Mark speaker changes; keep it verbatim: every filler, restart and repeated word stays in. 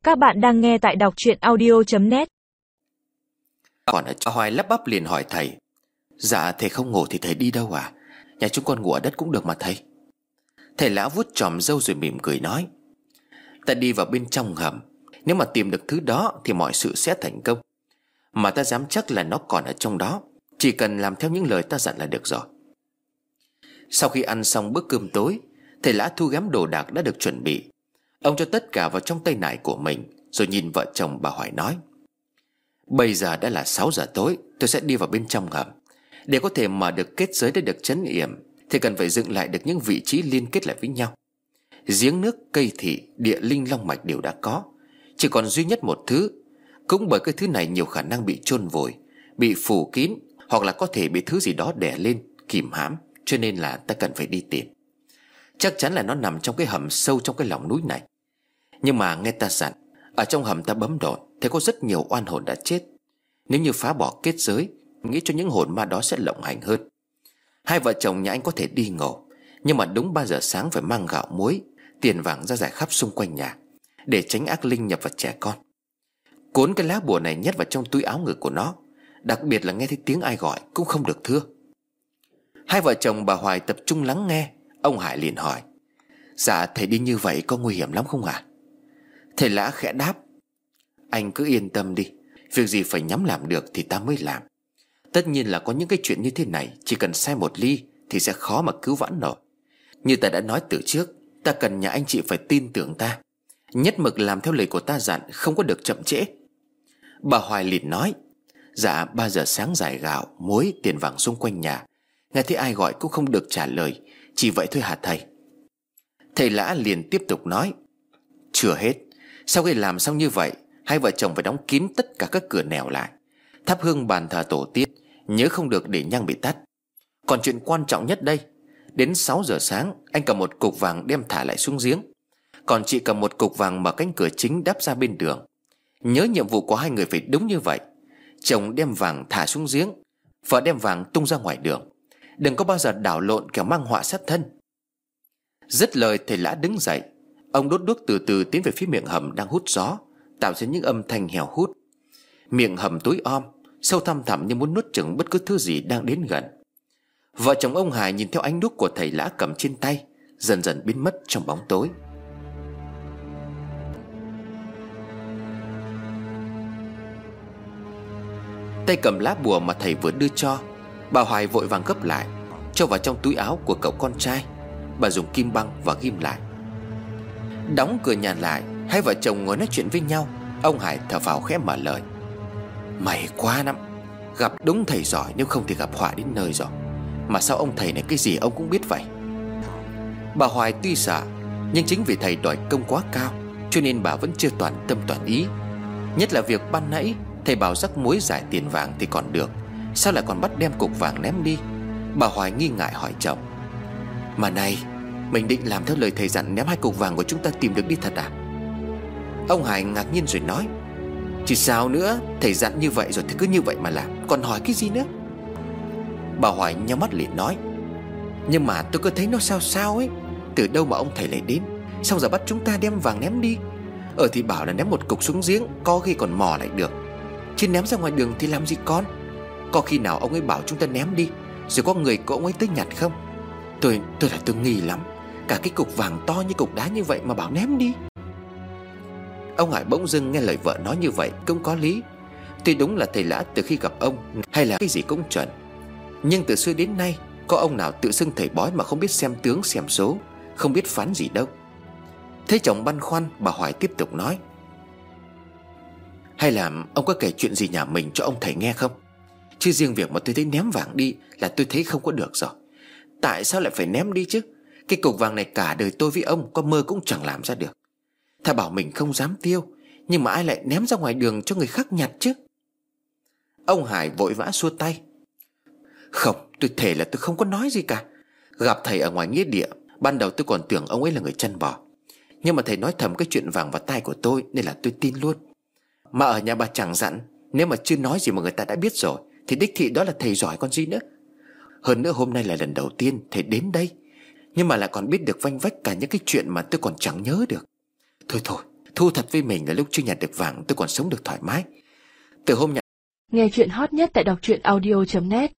Speaker 1: Các bạn đang nghe tại đọc truyện audio chấm net.
Speaker 2: Còn ở cho Hoài lắp bắp liền hỏi thầy: Dạ thầy không ngủ thì thầy đi đâu à? Nhà chúng con ngủ ở đất cũng được mà thầy. Thầy lão vuốt chòm râu rồi mỉm cười nói: Ta đi vào bên trong hầm. Nếu mà tìm được thứ đó thì mọi sự sẽ thành công. Mà ta dám chắc là nó còn ở trong đó. Chỉ cần làm theo những lời ta dặn là được rồi. Sau khi ăn xong bữa cơm tối, thầy lão thu ghém đồ đạc đã được chuẩn bị. Ông cho tất cả vào trong tay nải của mình, rồi nhìn vợ chồng bà Hoài nói: Bây giờ đã là sáu giờ tối. Tôi sẽ đi vào bên trong hầm. Để có thể mở được kết giới để được trấn yểm thì cần phải dựng lại được những vị trí liên kết lại với nhau. Giếng nước, cây thị, địa linh long mạch đều đã có. Chỉ còn duy nhất một thứ. Cũng bởi cái thứ này nhiều khả năng bị chôn vùi, bị phủ kín, hoặc là có thể bị thứ gì đó đè lên, kìm hãm. Cho nên là ta cần phải đi tìm. Chắc chắn là nó nằm trong cái hầm sâu trong cái lòng núi này. Nhưng mà nghe ta dặn, ở trong hầm ta bấm độn thấy có rất nhiều oan hồn đã chết. Nếu như phá bỏ kết giới, nghĩ cho những hồn ma đó sẽ lộng hành hơn. Hai vợ chồng nhà anh có thể đi ngủ, nhưng mà đúng ba giờ sáng phải mang gạo muối, tiền vàng ra rải khắp xung quanh nhà, để tránh ác linh nhập vào trẻ con. Cuốn cái lá bùa này nhét vào trong túi áo ngực của nó. Đặc biệt là nghe thấy tiếng ai gọi cũng không được thưa. Hai vợ chồng bà Hoài tập trung lắng nghe. Ông Hải liền hỏi: Dạ thầy đi như vậy có nguy hiểm lắm không ạ? À? Thầy Lã khẽ đáp: Anh cứ yên tâm đi. Việc gì phải nhắm làm được thì ta mới làm. Tất nhiên là có những cái chuyện như thế này, chỉ cần sai một ly thì sẽ khó mà cứu vãn nổi. Như ta đã nói từ trước, ta cần nhà anh chị phải tin tưởng ta, nhất mực làm theo lời của ta dặn, không có được chậm trễ. Bà Hoài liền nói: Dạ ba giờ sáng rải gạo, muối, tiền vàng xung quanh nhà. Nghe thấy ai gọi cũng không được trả lời. Chỉ vậy thôi hả thầy? Thầy Lã liền tiếp tục nói: Chưa hết. Sau khi làm xong như vậy, hai vợ chồng phải đóng kín tất cả các cửa nẻo lại, thắp hương bàn thờ tổ tiên, nhớ không được để nhang bị tắt. Còn chuyện quan trọng nhất đây, đến sáu giờ sáng anh cầm một cục vàng đem thả lại xuống giếng. Còn chị cầm một cục vàng mở cánh cửa chính đắp ra bên đường. Nhớ nhiệm vụ của hai người phải đúng như vậy. Chồng đem vàng thả xuống giếng, vợ đem vàng tung ra ngoài đường. Đừng có bao giờ đảo lộn kẻo mang họa sát thân. Dứt lời, thầy Lã đứng dậy. Ông đốt đuốc từ từ tiến về phía miệng hầm đang hút gió, tạo ra những âm thanh hèo hút. Miệng hầm tối om, sâu thăm thẳm như muốn nuốt chửng bất cứ thứ gì đang đến gần. Vợ chồng ông Hải nhìn theo ánh đuốc của thầy Lã cầm trên tay, dần dần biến mất trong bóng tối. Tay cầm lá bùa mà thầy vừa đưa cho, bà Hoài vội vàng gấp lại, cho vào trong túi áo của cậu con trai. Bà dùng kim băng và ghim lại. Đóng cửa nhà lại, hai vợ chồng ngồi nói chuyện với nhau. Ông Hải thở phào khẽ mở lời: May quá lắm, gặp đúng thầy giỏi, nếu không thì gặp họa đến nơi rồi. Mà sao ông thầy này cái gì ông cũng biết vậy? Bà Hoài tuy sợ, nhưng chính vì thầy đòi công quá cao, cho nên bà vẫn chưa toàn tâm toàn ý. Nhất là việc ban nãy thầy bảo rắc muối giải tiền vàng thì còn được, sao lại còn bắt đem cục vàng ném đi? Bà Hoài nghi ngại hỏi chồng: Mà này, mình định làm theo lời thầy dặn ném hai cục vàng của chúng ta tìm được đi thật à? Ông Hải ngạc nhiên rồi nói: Chứ sao nữa, thầy dặn như vậy rồi thì cứ như vậy mà làm, còn hỏi cái gì nữa? Bà Hoài nhắm mắt liền nói: Nhưng mà tôi cứ thấy nó sao sao ấy. Từ đâu mà ông thầy lại đến, xong giờ bắt chúng ta đem vàng ném đi. Ở thì bảo là ném một cục xuống giếng, có khi còn mò lại được, chứ ném ra ngoài đường thì làm gì con. Có khi nào ông ấy bảo chúng ta ném đi, rồi có người của ông ấy tới nhặt không? Tôi tôi là tôi nghi lắm. Cả cái cục vàng to như cục đá như vậy mà bảo ném đi. Ông Hải bỗng dưng nghe lời vợ nói như vậy cũng có lý. Tuy đúng là thầy Lã từ khi gặp ông hay là cái gì cũng chuẩn, nhưng từ xưa đến nay có ông nào tự xưng thầy bói mà không biết xem tướng xem số, không biết phán gì đâu. Thấy chồng băn khoăn, bà Hoài tiếp tục nói: Hay là ông có kể chuyện gì nhà mình cho ông thầy nghe không? Chứ riêng việc mà tôi thấy ném vàng đi là tôi thấy không có được rồi. Tại sao lại phải ném đi chứ? Cái cục vàng này cả đời tôi với ông có mơ cũng chẳng làm ra được. Thà bảo mình không dám tiêu, nhưng mà ai lại ném ra ngoài đường cho người khác nhặt chứ? Ông Hải vội vã xua tay: Không, tôi thề là tôi không có nói gì cả. Gặp thầy ở ngoài nghĩa địa, ban đầu tôi còn tưởng ông ấy là người chân bò, nhưng mà thầy nói thầm cái chuyện vàng vào tai của tôi nên là tôi tin luôn. Mà ở nhà bà chẳng dặn, nếu mà chưa nói gì mà người ta đã biết rồi thì đích thị đó là thầy giỏi còn gì nữa. Hơn nữa hôm nay là lần đầu tiên thầy đến đây, nhưng mà lại còn biết được vanh vách cả những cái chuyện mà tôi còn chẳng nhớ được. Thôi thôi, Thu thật với mình là lúc chưa nhặt được vàng tôi còn sống được thoải mái. Từ hôm nhận
Speaker 3: Nghe chuyện hot nhất tại đọc truyện audio chấm net.